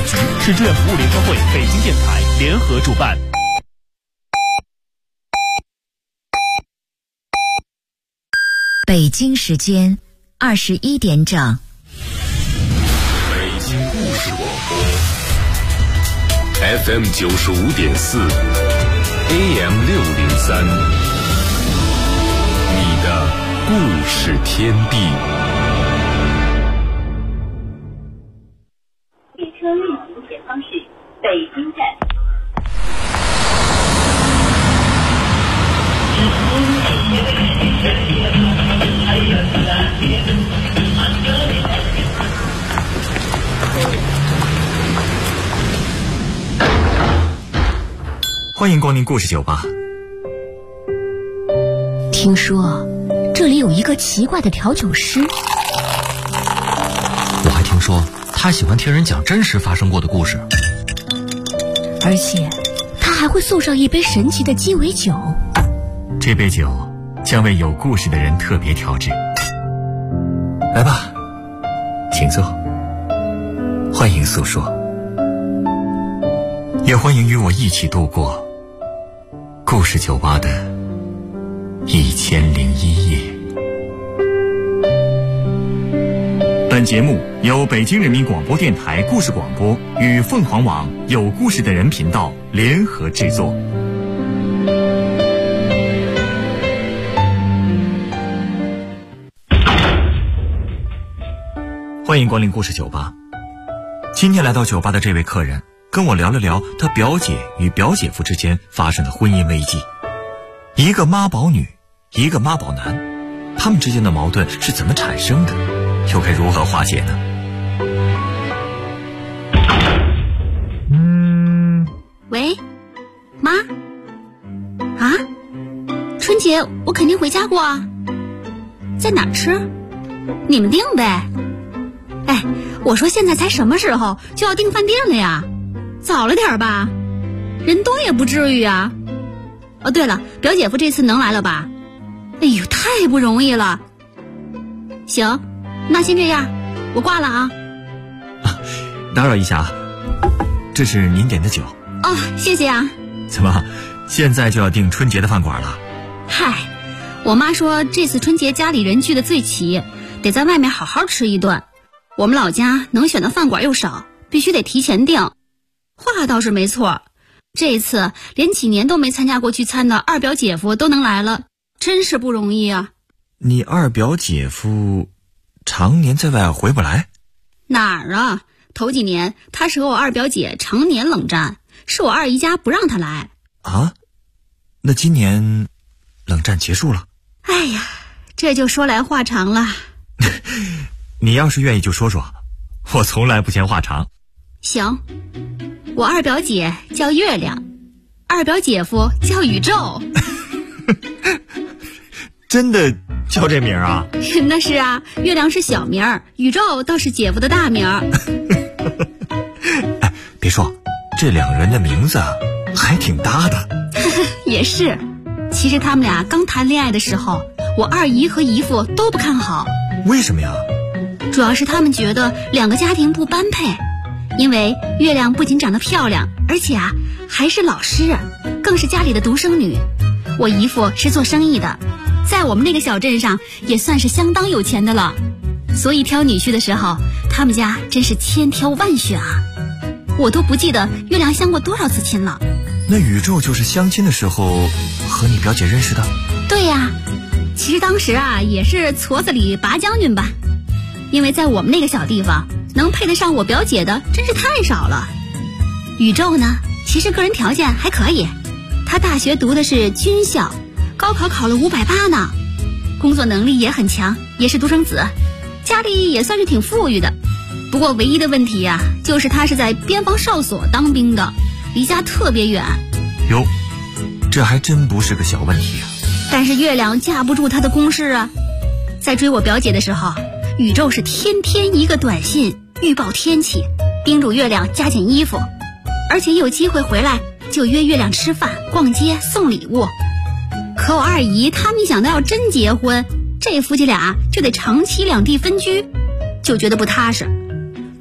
局、市志愿服务联合会、北京电台联合主办。 北京时间21点整。 北京故事广播 FM 95.4 AM 603，你的故事天地。 列车运行前方是北京站。 欢迎光临故事酒吧。 听说这里有一个奇怪的调酒师， 我还听说他喜欢听人讲真实发生过的故事， 而且他还会送上一杯神奇的鸡尾酒。 这杯酒将为有故事的人特别调制。来吧，请坐，欢迎诉说，也欢迎与我一起度过故事酒吧的1001夜。本节目由北京人民广播电台故事广播与凤凰网有故事的人频道联合制作。欢迎光临故事酒吧。今天来到酒吧的这位客人跟我聊了聊他表姐与表姐夫之间发生的婚姻危机，一个妈宝女，一个妈宝男，他们之间的矛盾是怎么产生的，又该如何化解呢？ 喂，妈？啊？春节我肯定回家过啊。在哪儿吃？你们订呗。哎，我说现在才什么时候就要订饭店了呀？早了点吧，人多也不至于啊。哦，对了，表姐夫这次能来了吧？哎呦，太不容易了。行，那先这样，我挂了啊。 打扰一下啊，这是您点的酒。 哦，谢谢啊。 怎么，现在就要订春节的饭馆了？ 嗨，我妈说这次春节家里人聚的最齐，得在外面好好吃一顿。我们老家能选的饭馆又少，必须得提前订。话倒是没错，这次连几年都没参加过聚餐的二表姐夫都能来了，真是不容易啊。 你二表姐夫常年在外回不来？ 哪儿啊，头几年他是和我二表姐常年冷战，是我二姨家不让他来。 啊？那今年冷战结束了？ 哎呀，这就说来话长了。 你要是愿意就说说，我从来不嫌话长。 行，我二表姐叫月亮，二表姐夫叫宇宙。 真的叫这名啊？ 那是啊，月亮是小名儿，宇宙倒是姐夫的大名儿。 哎，别说，这两个人的名字还挺搭的。 也是，其实他们俩刚谈恋爱的时候，我二姨和姨父都不看好。 为什么呀？ 主要是他们觉得两个家庭不般配，因为月亮不仅长得漂亮，而且还是老师，更是家里的独生女。我姨父是做生意的，在我们那个小镇上也算是相当有钱的了，所以挑女婿的时候，他们家真是千挑万选啊。我都不记得月亮相过多少次亲了。 那宇宙就是相亲的时候和你表姐认识的？ 对呀，其实当时也是矬子里拔将军吧。因为在我们那个小地方，能配得上我表姐的真是太少了。宇宙呢，其实个人条件还可以，他大学读的是军校，高考考了580呢，工作能力也很强，也是独生子，家里也算是挺富裕的。不过唯一的问题就是他是在边防哨所当兵的，离家特别远。 哟，这还真不是个小问题啊。 但是月亮架不住他的攻势啊。在追我表姐的时候，宇宙是天天一个短信预报天气，叮嘱月亮加紧衣服，而且一有机会回来就约月亮吃饭、逛街、送礼物。可我二姨他们一想到要真结婚，这夫妻俩就得长期两地分居，就觉得不踏实。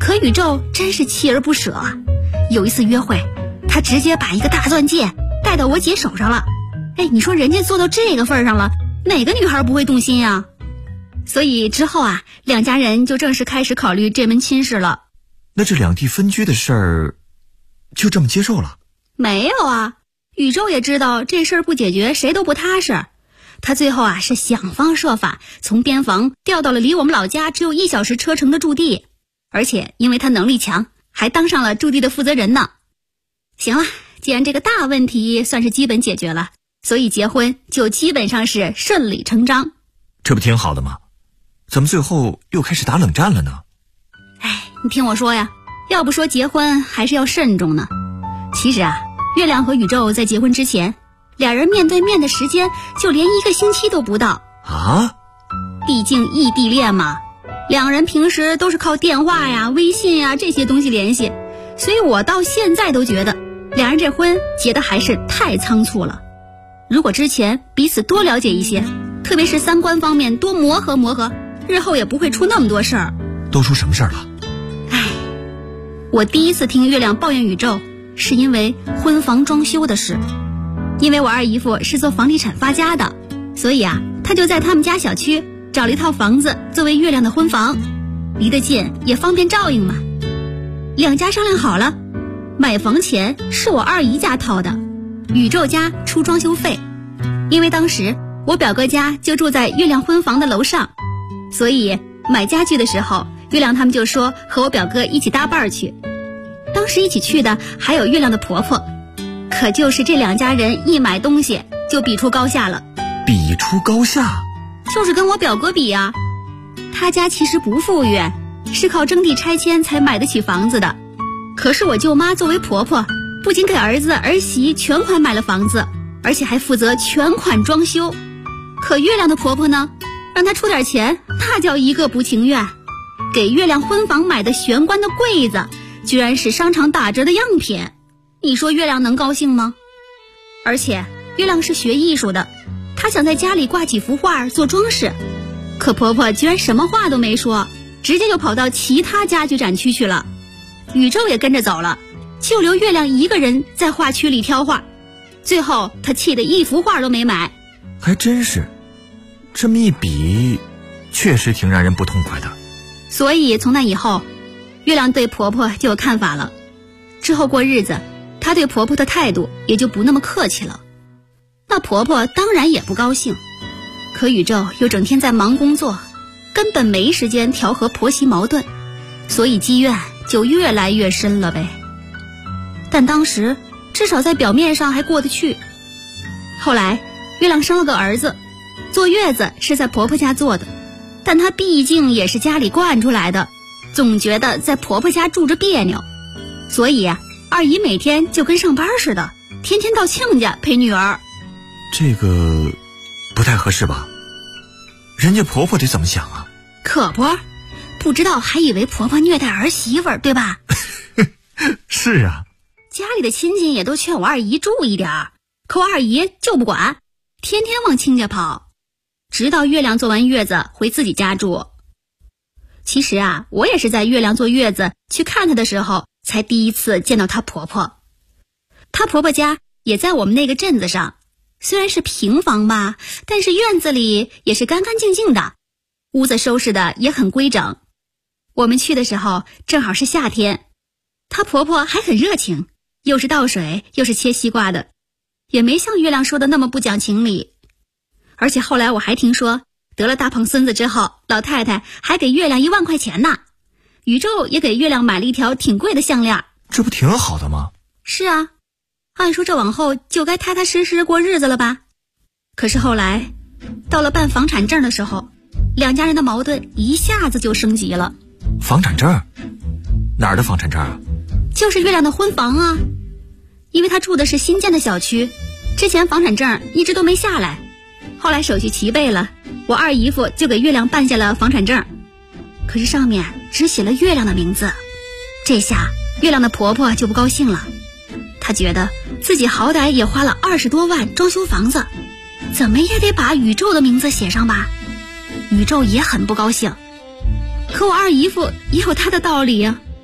可宇宙真是锲而不舍啊！有一次约会，他直接把一个大钻戒戴到我姐手上了。哎，你说人家做到这个份上了，哪个女孩不会动心呀？所以之后啊，两家人就正式开始考虑这门亲事了。 那这两地分居的事儿，就这么接受了？ 没有啊，宇宙也知道这事儿不解决谁都不踏实。他最后啊是想方设法从边防调到了离我们老家只有1小时车程的驻地，而且因为他能力强，还当上了驻地的负责人呢。行了，既然这个大问题算是基本解决了，所以结婚就基本上是顺理成章。 这不挺好的吗？怎么最后又开始打冷战了呢？ 哎，你听我说呀，要不说结婚还是要慎重呢。其实啊，月亮和宇宙在结婚之前，俩人面对面的时间就连1个星期都不到啊。 毕竟异地恋嘛，两人平时都是靠电话呀、微信呀这些东西联系，所以我到现在都觉得俩人这婚结的还是太仓促了。如果之前彼此多了解一些，特别是3观方面多磨合磨合，日后也不会出那么多事儿。 都出什么事儿了？ 哎，我第一次听月亮抱怨宇宙，是因为婚房装修的事。因为我二姨夫是做房地产发家的，所以啊，他就在他们家小区找了一套房子作为月亮的婚房，离得近也方便照应嘛。两家商量好了，买房钱是我二姨家掏的，宇宙家出装修费。因为当时我表哥家就住在月亮婚房的楼上，所以买家具的时候，月亮他们就说和我表哥一起搭伴去。当时一起去的还有月亮的婆婆，可就是这两家人一买东西就比出高下了。 比出高下？ 就是跟我表哥比啊。他家其实不富裕，是靠征地拆迁才买得起房子的。可是我舅妈作为婆婆，不仅给儿子儿媳全款买了房子，而且还负责全款装修。可月亮的婆婆呢，让她出点钱，那叫一个不情愿。给月亮婚房买的玄关的柜子，居然是商场打折的样品。你说月亮能高兴吗？而且月亮是学艺术的，她想在家里挂几幅画做装饰，可婆婆居然什么话都没说，直接就跑到其他家具展区去了。宇宙也跟着走了，就留月亮一个人在画区里挑画。最后她气得一幅画都没买。 还真是，这么一比，确实挺让人不痛快的。 所以从那以后，月亮对婆婆就有看法了。之后过日子，她对婆婆的态度也就不那么客气了。那婆婆当然也不高兴，可宇宙又整天在忙工作，根本没时间调和婆媳矛盾，所以积怨就越来越深了呗。但当时至少在表面上还过得去。后来月亮生了个儿子，坐月子是在婆婆家做的，但她毕竟也是家里惯出来的，总觉得在婆婆家住着别扭，所以啊，二姨每天就跟上班似的，天天到亲家陪女儿。 这个不太合适吧？人家婆婆得怎么想啊？ 可不，不知道还以为婆婆虐待儿媳妇儿，对吧？ 是啊， 家里的亲戚也都劝我二姨住一点，可我二姨就不管，天天往亲家跑，直到月亮坐完月子回自己家住。其实啊，我也是在月亮坐月子去看她的时候，才第一次见到她婆婆。她婆婆家也在我们那个镇子上，虽然是平房吧，但是院子里也是干干净净的，屋子收拾的也很规整。我们去的时候正好是夏天，她婆婆还很热情，又是倒水又是切西瓜的，也没像月亮说的那么不讲情理。而且后来我还听说，得了大胖孙子之后，老太太还给月亮1万块钱呢。宇宙也给月亮买了一条挺贵的项链。 这不挺好的吗？ 是啊，按说这往后就该踏踏实实过日子了吧。可是后来到了办房产证的时候，两家人的矛盾一下子就升级了。 房产证？哪儿的房产证啊？ 就是月亮的婚房啊。因为他住的是新建的小区，之前房产证一直都没下来，后来手续齐备了，我二姨夫就给月亮办下了房产证。可是上面只写了月亮的名字，这下月亮的婆婆就不高兴了。她觉得自己好歹也花了20多万装修房子，怎么也得把宇宙的名字写上吧。宇宙也很不高兴，可我二姨夫也有他的道理啊，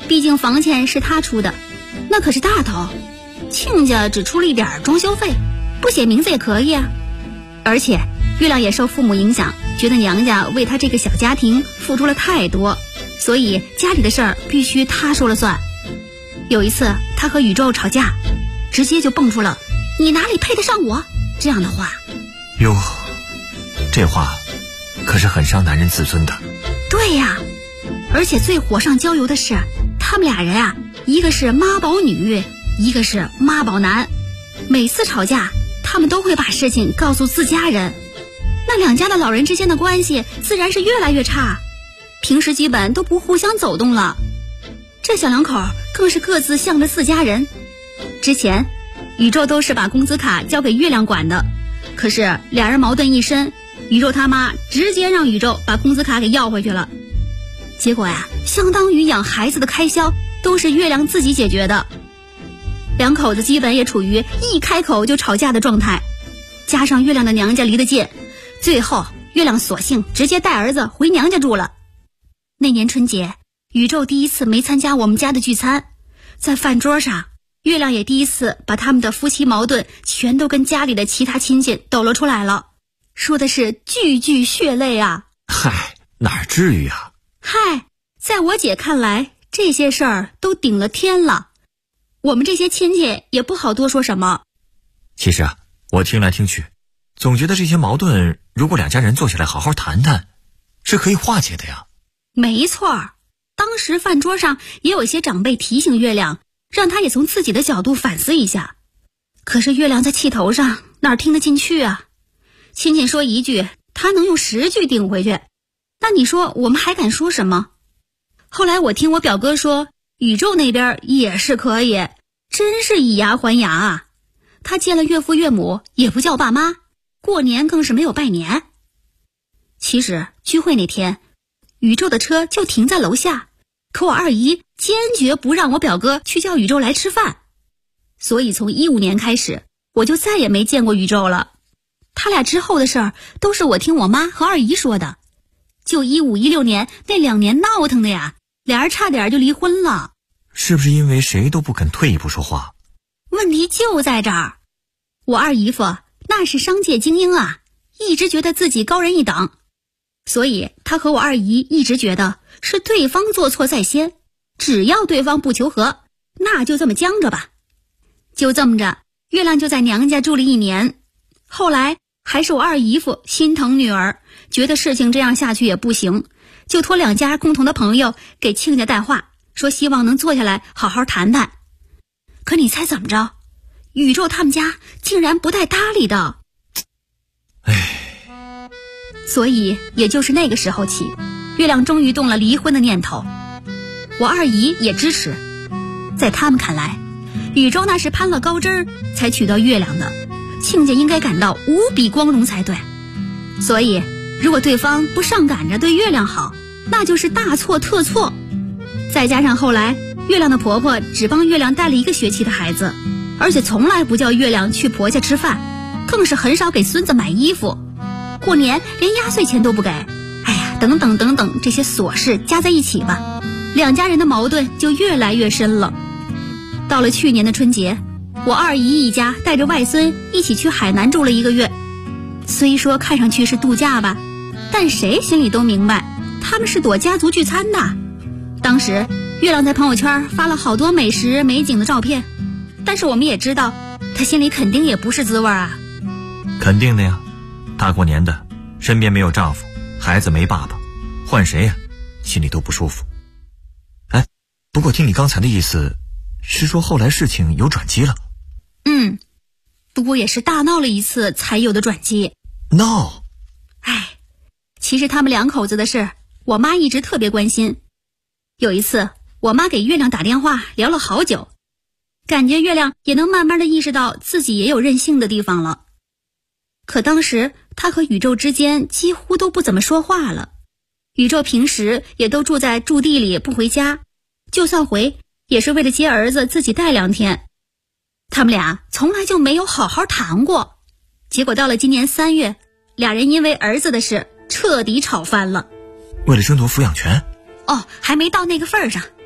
毕竟房钱是他出的，那可是大头。亲家只出了一点装修费，不写名字也可以啊。而且月亮也受父母影响，觉得娘家为他这个小家庭付出了太多，所以家里的事儿必须他说了算。有一次他和宇宙吵架，直接就蹦出了你哪里配得上我这样的话。 哟，这话可是很伤男人自尊的。 对呀，而且最火上浇油的是他们俩人啊，一个是妈宝女，一个是妈宝男。每次吵架他们都会把事情告诉自家人，那两家的老人之间的关系自然是越来越差，平时基本都不互相走动了。这小两口更是各自向着自家人。之前宇宙都是把工资卡交给月亮管的，可是俩人矛盾一深，宇宙他妈直接让宇宙把工资卡给要回去了。结果呀，相当于养孩子的开销都是月亮自己解决的。两口子基本也处于一开口就吵架的状态，加上月亮的娘家离得近，最后月亮索性直接带儿子回娘家住了。那年春节，宇宙第一次没参加我们家的聚餐，在饭桌上，月亮也第一次把他们的夫妻矛盾全都跟家里的其他亲戚抖了出来了，说的是句句血泪啊。 嗨，哪至于啊。 嗨，在我姐看来，这些事儿都顶了天了，我们这些亲戚也不好多说什么。 其实啊，我听来听去，总觉得这些矛盾如果两家人坐下来好好谈谈，是可以化解的呀。 没错，当时饭桌上也有一些长辈提醒月亮，让他也从自己的角度反思一下。可是月亮在气头上，哪儿听得进去啊？亲戚说一句，他能用10句顶回去，那你说我们还敢说什么？后来我听我表哥说，宇宙那边也是可以，真是以牙还牙啊。他见了岳父岳母也不叫爸妈，过年更是没有拜年。其实聚会那天，宇宙的车就停在楼下，可我二姨坚决不让我表哥去叫宇宙来吃饭，所以从15年开始，我就再也没见过宇宙了。他俩之后的事儿都是我听我妈和二姨说的。就15、16年那2年闹腾的呀，俩人差点就离婚了。 是不是因为谁都不肯退一步说话？ 问题就在这儿，我二姨夫那是商界精英啊，一直觉得自己高人一等，所以他和我二姨一直觉得是对方做错在先，只要对方不求和，那就这么僵着吧。就这么着，月亮就在娘家住了1年。后来还是我二姨夫心疼女儿，觉得事情这样下去也不行，就托两家共同的朋友给亲家带话，说希望能坐下来好好谈谈。可你猜怎么着？宇宙他们家竟然不带搭理的。所以也就是那个时候起，月亮终于动了离婚的念头。我二姨也支持，在他们看来，宇宙那是攀了高枝儿才娶到月亮的，亲家应该感到无比光荣才对。所以如果对方不上赶着对月亮好，那就是大错特错。再加上后来月亮的婆婆只帮月亮带了1个学期的孩子，而且从来不叫月亮去婆家吃饭，更是很少给孙子买衣服，过年连压岁钱都不给。哎呀，等等等等，这些琐事加在一起吧，两家人的矛盾就越来越深了。到了去年的春节，我二姨一家带着外孙一起去海南住了1个月。虽说看上去是度假吧，但谁心里都明白，他们是躲家族聚餐的。当时月亮在朋友圈发了好多美食美景的照片，但是我们也知道，他心里肯定也不是滋味啊。 肯定的呀，大过年的，身边没有丈夫，孩子没爸爸，换谁呀，心里都不舒服。哎，不过听你刚才的意思，是说后来事情有转机了？ 不过也是大闹了一次才有的转机。 闹？ 哎，其实他们两口子的事，我妈一直特别关心。有一次，我妈给月亮打电话聊了好久，感觉月亮也能慢慢的意识到自己也有任性的地方了。可当时他和宇宙之间几乎都不怎么说话了，宇宙平时也都住在驻地里不回家，就算回也是为了接儿子自己带2天。他们俩从来就没有好好谈过，结果到了今年3月，俩人因为儿子的事彻底吵翻了。 为了争夺抚养权？ 还没到那个份儿上。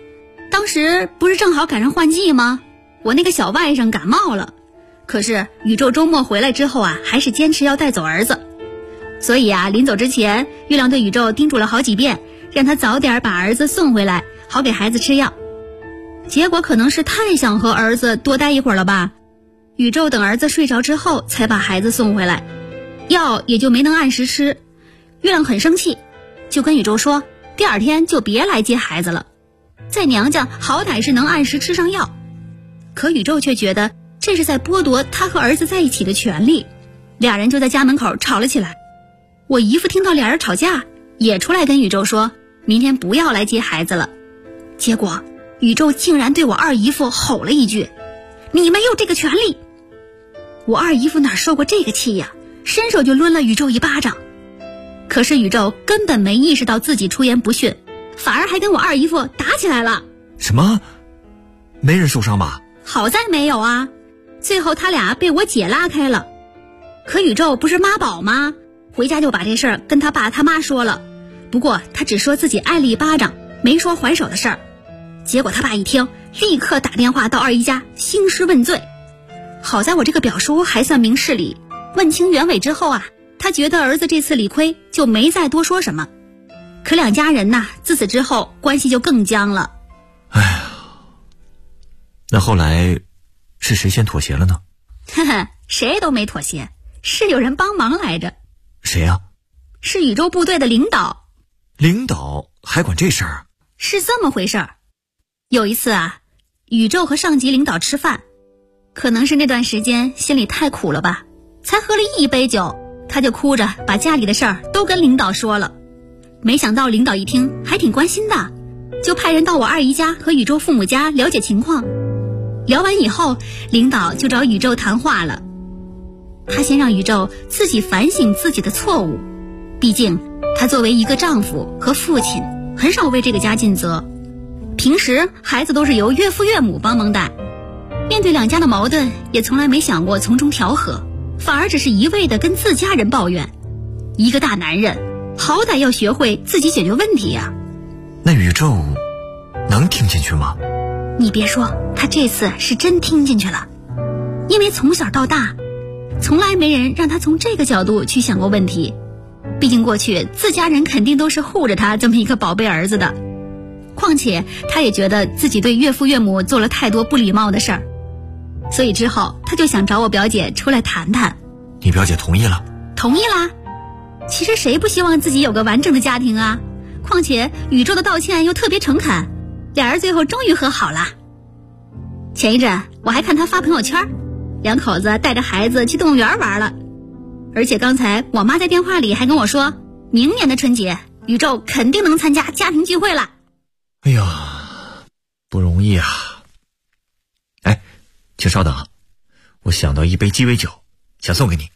当时不是正好赶上换季吗？我那个小外甥感冒了，可是宇宙周末回来之后啊，还是坚持要带走儿子。所以啊，临走之前，月亮对宇宙叮嘱了好几遍，让他早点把儿子送回来，好给孩子吃药。结果可能是太想和儿子多待一会儿了吧，宇宙等儿子睡着之后才把孩子送回来，药也就没能按时吃。月亮很生气，就跟宇宙说，第二天就别来接孩子了，在娘家好歹是能按时吃上药。可宇宙却觉得这是在剥夺他和儿子在一起的权利，俩人就在家门口吵了起来。我姨父听到俩人吵架，也出来跟宇宙说明天不要来接孩子了。结果宇宙竟然对我二姨夫吼了一句，你没有这个权利。我二姨夫哪受过这个气呀，伸手就抡了宇宙一巴掌。可是宇宙根本没意识到自己出言不逊，反而还跟我二姨夫打起来了。 什么？没人受伤吧？ 好在没有啊，最后他俩被我姐拉开了。可宇宙不是妈宝吗？回家就把这事儿跟他爸他妈说了，不过他只说自己挨了一巴掌，没说还手的事儿。结果他爸一听，立刻打电话到二姨家兴师问罪。好在我这个表叔还算明事理，问清原委之后啊，他觉得儿子这次理亏，就没再多说什么。可两家人呐，自此之后关系就更僵了。 哎呀，那后来是谁先妥协了呢？ 呵呵，谁都没妥协，是有人帮忙来着。 谁呀？ 是宇宙部队的领导。 领导还管这事儿？ 是这么回事儿。有一次啊，宇宙和上级领导吃饭，可能是那段时间心里太苦了吧，才喝了一杯酒，他就哭着把家里的事儿都跟领导说了。没想到领导一听还挺关心的，就派人到我二姨家和宇宙父母家了解情况。聊完以后，领导就找宇宙谈话了。他先让宇宙自己反省自己的错误，毕竟他作为一个丈夫和父亲，很少为这个家尽责。平时孩子都是由岳父岳母帮忙带，面对两家的矛盾，也从来没想过从中调和，反而只是一味的跟自家人抱怨。一个大男人，好歹要学会自己解决问题呀。 那宇宙能听进去吗？ 你别说，他这次是真听进去了，因为从小到大，从来没人让他从这个角度去想过问题。毕竟过去自家人肯定都是护着他这么一个宝贝儿子的，况且他也觉得自己对岳父岳母做了太多不礼貌的事儿，所以之后他就想找我表姐出来谈谈。 你表姐同意了？ 同意啦。其实谁不希望自己有个完整的家庭啊？况且宇宙的道歉又特别诚恳，俩人最后终于和好了。前一阵我还看他发朋友圈，两口子带着孩子去动物园玩了。而且刚才我妈在电话里还跟我说，明年的春节宇宙肯定能参加家庭聚会了。 哎呀，不容易啊。哎，请稍等啊，我想到一杯鸡尾酒，想送给你。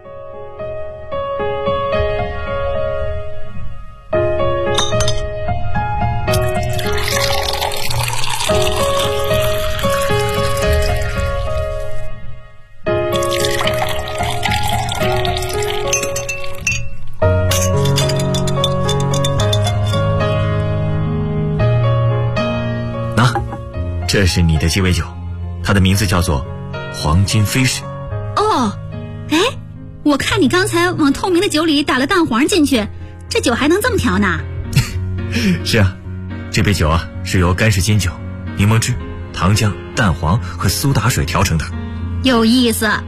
这是你的鸡尾酒，它的名字叫做黄金飞士。 哦，哎，我看你刚才往透明的酒里打了蛋黄进去，这酒还能这么调呢？ 是啊，这杯酒啊是由干式金酒、柠檬汁、糖浆、蛋黄和苏打水调成的。 有意思啊！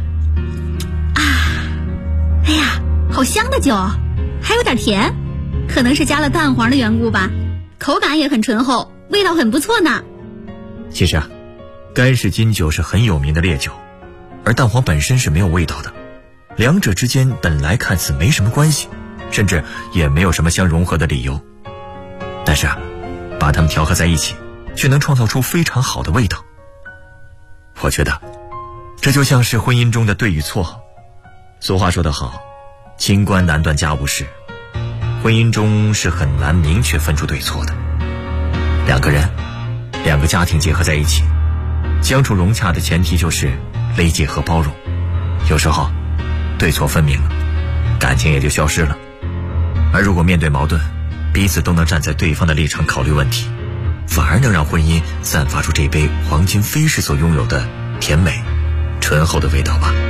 哎呀，好香的酒，还有点甜，可能是加了蛋黄的缘故吧，口感也很醇厚，味道很不错呢。 其实啊，干式金酒是很有名的烈酒，而蛋黄本身是没有味道的，两者之间本来看似没什么关系，甚至也没有什么相融合的理由，但是啊，把它们调和在一起，却能创造出非常好的味道。我觉得这就像是婚姻中的对与错。俗话说得好，清官难断家务事，婚姻中是很难明确分出对错的。两个人两个家庭结合在一起，相处融洽的前提就是理解和包容。有时候对错分明了，感情也就消失了。而如果面对矛盾，彼此都能站在对方的立场考虑问题， 反而能让婚姻散发出这杯黄金飞士所拥有的甜美、醇厚的味道吧。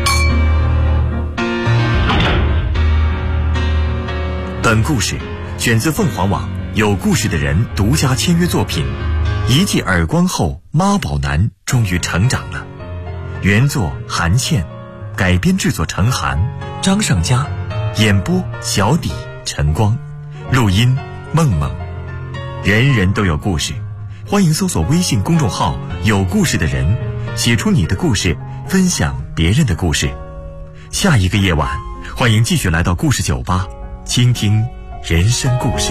本故事选自凤凰网有故事的人独家签约作品，一记耳光后，妈宝男终于成长了。原作韩倩，改编制作陈寒、张尚佳，演播小底、陈光，录音梦梦。人人都有故事，欢迎搜索微信公众号有故事的人，写出你的故事，分享别人的故事。下一个夜晚，欢迎继续来到故事酒吧，倾听人生故事。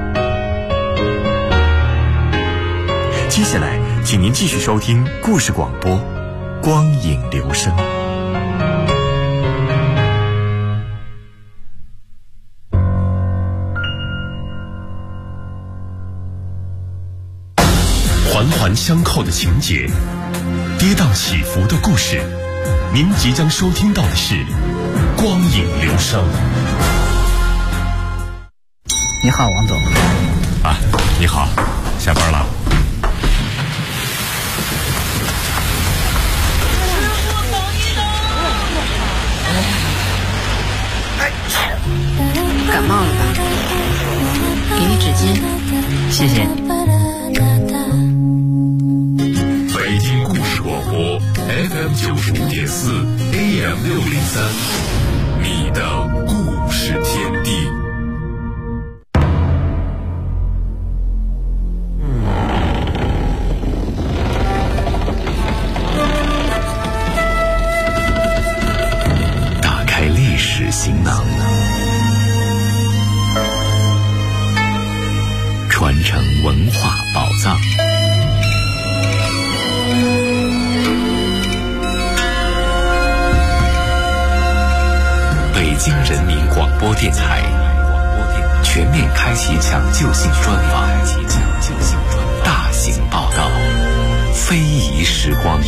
接下来请您继续收听故事广播光影留声。 环环相扣的情节，跌宕起伏的故事，您即将收听到的是光影留声。 你好，王总。 啊，你好，下班了。 感冒了吧？给你纸巾。 谢谢。 北京故事广播 FM 95.4 AM 603，你的故事天地。 打开历史行囊，传承文化宝藏。北京人民广播电台全面开启抢救性专访，大型报道，非遗时光。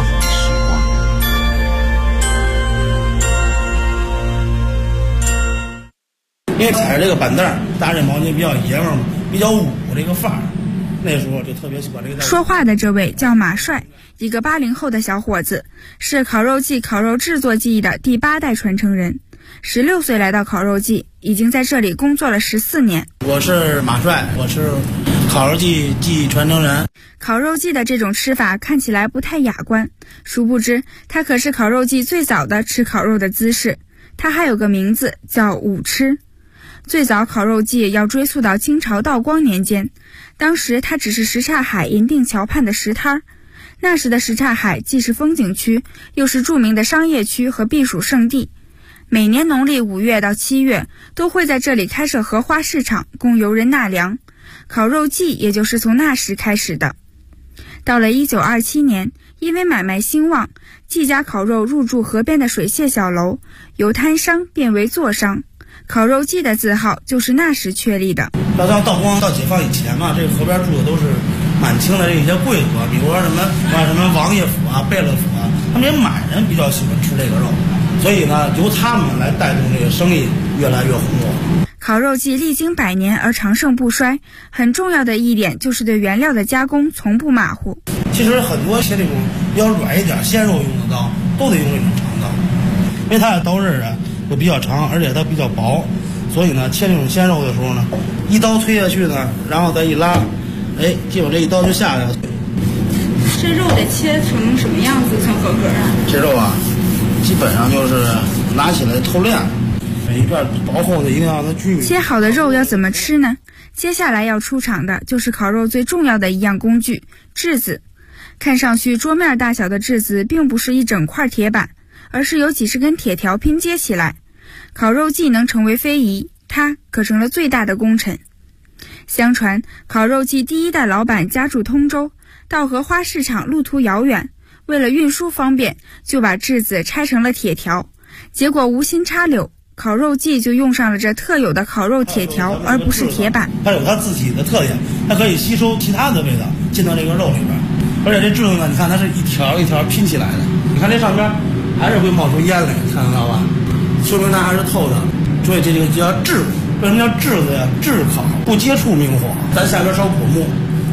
因为踩着这个板凳，搭这毛巾比较爷们儿嘛，比较武这个范儿，那时候就特别喜欢这个。 说话的这位叫马帅，一个80后的小伙子，是烤肉季烤肉制作技艺的第8代传承人。16岁来到烤肉季，已经在这里工作了14年。 我是马帅，我是烤肉季技艺传承人。 烤肉季的这种吃法看起来不太雅观，殊不知它可是烤肉季最早的吃烤肉的姿势。它还有个名字叫舞吃。最早烤肉季要追溯到清朝道光年间，当时它只是什刹海银锭桥畔的石摊儿。那时的什刹海既是风景区，又是著名的商业区和避暑胜地。每年农历5月到7月都会在这里开设荷花市场，供游人纳凉。烤肉季也就是从那时开始的。到了1927年，因为买卖兴旺，季家烤肉入驻河边的水榭小楼，由摊商变为座商。烤肉季的字号就是那时确立的。 到道光到解放以前嘛，这个河边住的都是满清的这些贵族，比如说什么王爷府啊、贝勒府啊，他们这满人比较喜欢吃这个肉，所以呢，由他们来带动这个生意越来越红火。 烤肉季历经100年而长盛不衰，很重要的一点就是对原料的加工从不马虎。 其实很多切这种比较软一点鲜肉用的刀，都得用这种长刀，因为它的刀刃啊就比较长，而且它比较薄，所以呢，切这种鲜肉的时候呢，一刀推下去呢，然后再一拉，结果这一刀就下来了。 这肉得切成什么样子算合格啊？ 这肉啊，基本上就是拿起来透亮，每一片薄厚的一定要让它均匀。 切好的肉要怎么吃呢？接下来要出场的就是烤肉最重要的一样工具——炙子。看上去桌面大小的炙子并不是一整块铁板，而是由几十根铁条拼接起来。烤肉季能成为非遗，它可成了最大的功臣。相传烤肉季第1代老板家住通州，到荷花市场路途遥远，为了运输方便，就把炙子拆成了铁条。结果无心插柳，烤肉季就用上了这特有的烤肉铁条，而不是铁板。 它有它自己的特点，它可以吸收其他的味道进到这个肉里边。而且这炙子呢，你看它是一条一条拼起来的，你看这上边还是会冒出烟来，看得到吧？说明它还是透的，所以这个叫炙。为什么叫炙子呀？炙烤，不接触明火。咱下边烧果木，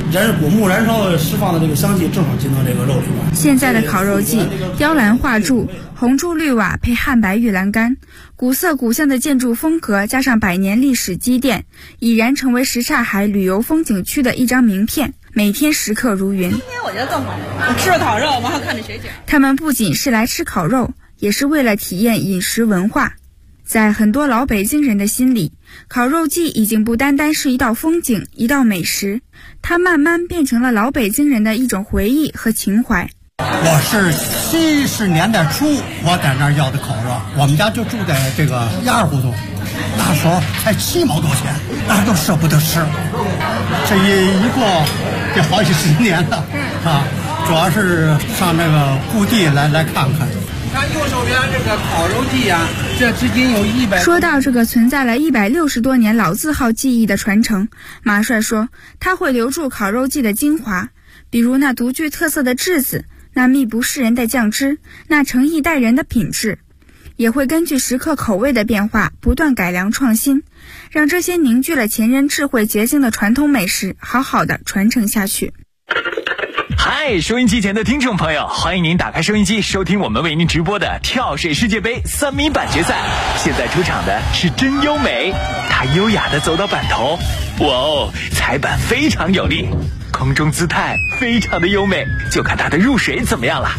果木燃烧的释放的这个香气正好进到这个肉里边。 现在的烤肉季，雕栏画柱、红朱绿瓦配汉白玉栏杆，古色古香的建筑风格加上百年历史积淀，已然成为什刹海旅游风景区的一张名片，每天食客如云。 今天我觉得更好，我吃了烤肉，我还看着雪景。 他们不仅是来吃烤肉，也是为了体验饮食文化。在很多老北京人的心里，烤肉季已经不单单是一道风景，一道美食，它慢慢变成了老北京人的一种回忆和情怀。 我是70年代初我在那儿要的烤肉，我们家就住在这个1胡同，那时候才7毛多钱，那都舍不得吃。这一过这好几10年了啊，主要是上那个故地来看看。 看右手边这个烤肉季啊，这至今有100。 说到这个存在了160多年老字号技艺的传承，马帅说他会留住烤肉季的精华，比如那独具特色的炙子，那秘不示人的酱汁，那诚意待人的品质，也会根据食客口味的变化不断改良创新，让这些凝聚了前人智慧结晶的传统美食好好的传承下去。 嗨，收音机前的听众朋友，欢迎您打开收音机收听我们为您直播的跳水世界杯3米板决赛。现在出场的是真优美，她优雅地走到板头，哇哦，踩板非常有力，空中姿态非常的优美，就看她的入水怎么样了。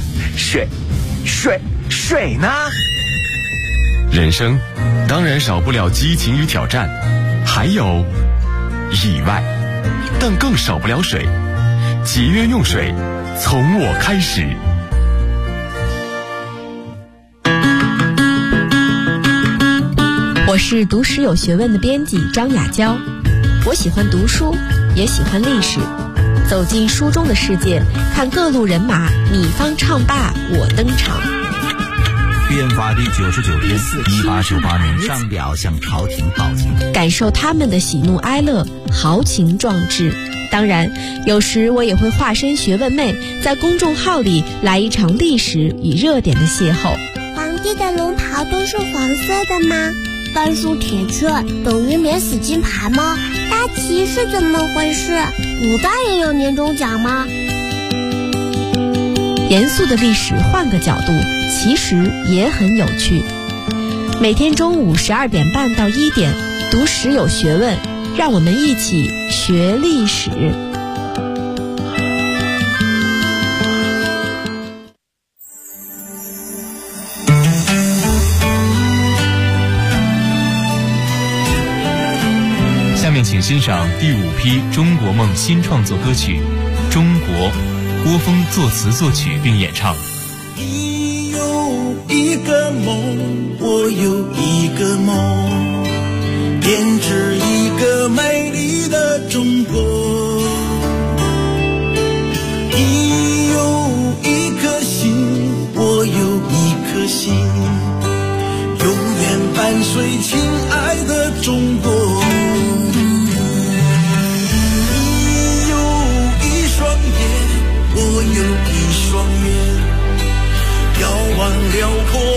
水呢？ 人生当然少不了激情与挑战，还有意外，但更少不了水。节约用水，从我开始。 我是读史有学问的编辑张雅娇，我喜欢读书，也喜欢历史，走进书中的世界，看各路人马你方唱罢我登场。 变法第99天，1898年上表向朝廷报警， 感受他们的喜怒哀乐，豪情壮志。当然，有时我也会化身学问妹，在公众号里来一场历史与热点的邂逅。 皇帝的龙袍都是黄色的吗？半数铁券等于免死金牌吗？大旗是怎么回事？古代也有年终奖吗？ 严肃的历史换个角度，其实也很有趣。每天中午12点半到1点，读史有学问，让我们一起学历史。 下面请欣赏第5批中国梦新创作歌曲《中国》，郭峰作词作曲并演唱。 你有一个梦，我有一个梦，编织一个美丽的中国。你有一颗心，我有一颗心，永远伴随亲爱的中国。你有一双眼，我有一双眼，遥望辽阔